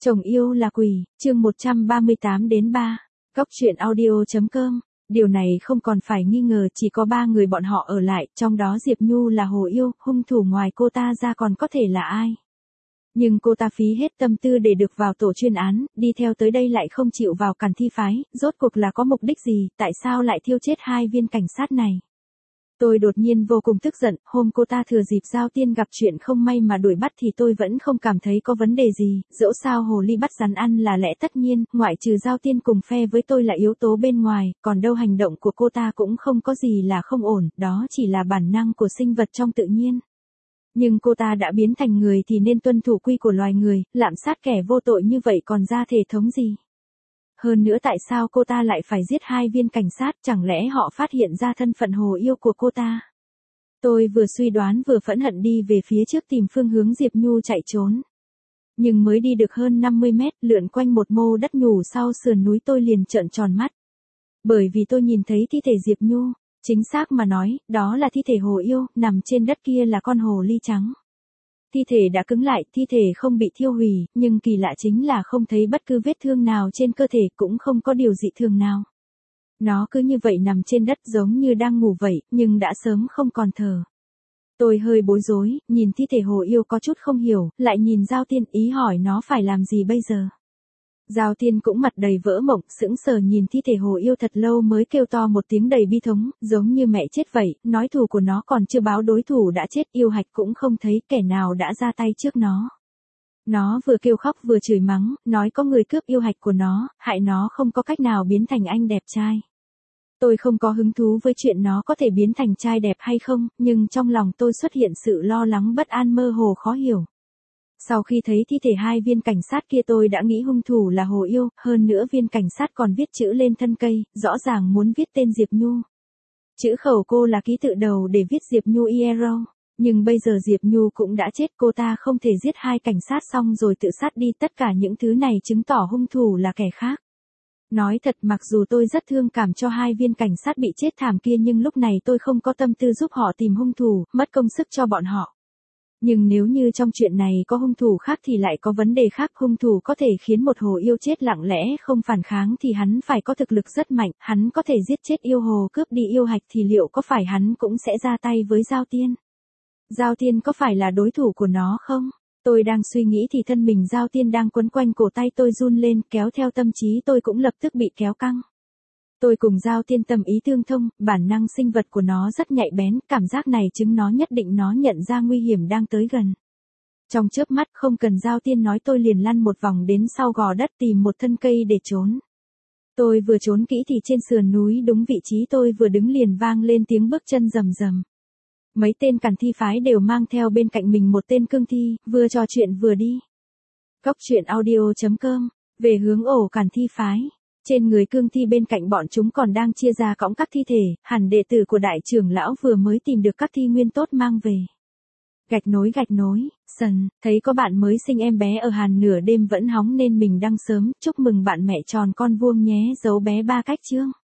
Chồng yêu là quỷ, chương 138-3, Cóc truyện audio.com. Điều này không còn phải nghi ngờ, chỉ có 3 người bọn họ ở lại, trong đó Diệp Nhu là hồ yêu, hung thủ ngoài cô ta ra còn có thể là ai. Nhưng cô ta phí hết tâm tư để được vào tổ chuyên án, đi theo tới đây lại không chịu vào càn thi phái, rốt cuộc là có mục đích gì, tại sao lại thiêu chết 2 viên cảnh sát này. Tôi đột nhiên vô cùng tức giận, hôm cô ta thừa dịp Giao Tiên gặp chuyện không may mà đuổi bắt thì tôi vẫn không cảm thấy có vấn đề gì, dẫu sao hồ ly bắt rắn ăn là lẽ tất nhiên, ngoại trừ Giao Tiên cùng phe với tôi là yếu tố bên ngoài, còn đâu hành động của cô ta cũng không có gì là không ổn, đó chỉ là bản năng của sinh vật trong tự nhiên. Nhưng cô ta đã biến thành người thì nên tuân thủ quy của loài người, lạm sát kẻ vô tội như vậy còn ra thể thống gì. Hơn nữa tại sao cô ta lại phải giết 2 viên cảnh sát, chẳng lẽ họ phát hiện ra thân phận hồ yêu của cô ta? Tôi vừa suy đoán vừa phẫn hận đi về phía trước tìm phương hướng Diệp Nhu chạy trốn. Nhưng mới đi được hơn 50 mét, lượn quanh một mô đất nhù sau sườn núi tôi liền trợn tròn mắt. Bởi vì tôi nhìn thấy thi thể Diệp Nhu, chính xác mà nói, đó là thi thể hồ yêu, nằm trên đất kia là con hồ ly trắng. Thi thể đã cứng lại, thi thể không bị thiêu hủy, nhưng kỳ lạ chính là không thấy bất cứ vết thương nào trên cơ thể, cũng không có điều dị thường nào. Nó cứ như vậy nằm trên đất giống như đang ngủ vậy, nhưng đã sớm không còn thở. Tôi hơi bối rối, nhìn thi thể hồ yêu có chút không hiểu, lại nhìn Giao Tiên ý hỏi nó phải làm gì bây giờ. Giao Tiên cũng mặt đầy vỡ mộng, sững sờ nhìn thi thể hồ yêu thật lâu mới kêu to một tiếng đầy bi thống, giống như mẹ chết vậy, nói thù của nó còn chưa báo đối thủ đã chết, yêu hạch cũng không thấy kẻ nào đã ra tay trước nó. Nó vừa kêu khóc vừa chửi mắng, nói có người cướp yêu hạch của nó, hại nó không có cách nào biến thành anh đẹp trai. Tôi không có hứng thú với chuyện nó có thể biến thành trai đẹp hay không, nhưng trong lòng tôi xuất hiện sự lo lắng bất an mơ hồ khó hiểu. Sau khi thấy thi thể 2 viên cảnh sát kia tôi đã nghĩ hung thủ là hồ yêu, hơn nữa viên cảnh sát còn viết chữ lên thân cây, rõ ràng muốn viết tên Diệp Nhu. Chữ khẩu cô là ký tự đầu để viết Diệp Nhu Iero, nhưng bây giờ Diệp Nhu cũng đã chết, cô ta không thể giết 2 cảnh sát xong rồi tự sát đi, tất cả những thứ này chứng tỏ hung thủ là kẻ khác. Nói thật mặc dù tôi rất thương cảm cho 2 viên cảnh sát bị chết thảm kia nhưng lúc này tôi không có tâm tư giúp họ tìm hung thủ, mất công sức cho bọn họ. Nhưng nếu như trong chuyện này có hung thủ khác thì lại có vấn đề khác, hung thủ có thể khiến một hồ yêu chết lặng lẽ không phản kháng thì hắn phải có thực lực rất mạnh, hắn có thể giết chết yêu hồ cướp đi yêu hạch thì liệu có phải hắn cũng sẽ ra tay với Giao Tiên? Giao Tiên có phải là đối thủ của nó không? Tôi đang suy nghĩ thì thân mình Giao Tiên đang quấn quanh cổ tay tôi run lên, kéo theo tâm trí tôi cũng lập tức bị kéo căng. Tôi cùng Giao Tiên tâm ý tương thông, bản năng sinh vật của nó rất nhạy bén, cảm giác này chứng nó nhất định nó nhận ra nguy hiểm đang tới gần. Trong chớp mắt không cần Giao Tiên nói tôi liền lăn một vòng đến sau gò đất tìm một thân cây để trốn. Tôi vừa trốn kỹ thì trên sườn núi đúng vị trí tôi vừa đứng liền vang lên tiếng bước chân rầm rầm. Mấy tên càn thi phái đều mang theo bên cạnh mình một tên cương thi, vừa trò chuyện vừa đi. Cóc truyện audio.com, về hướng ổ càn thi phái. Trên người cương thi bên cạnh bọn chúng còn đang chia ra cõng các thi thể, hẳn đệ tử của đại trưởng lão vừa mới tìm được các thi nguyên tốt mang về. Gạch nối, sần, thấy có bạn mới sinh em bé ở Hàn nửa đêm vẫn hóng nên mình đăng sớm, chúc mừng bạn mẹ tròn con vuông nhé, dấu bé 3 cách chương.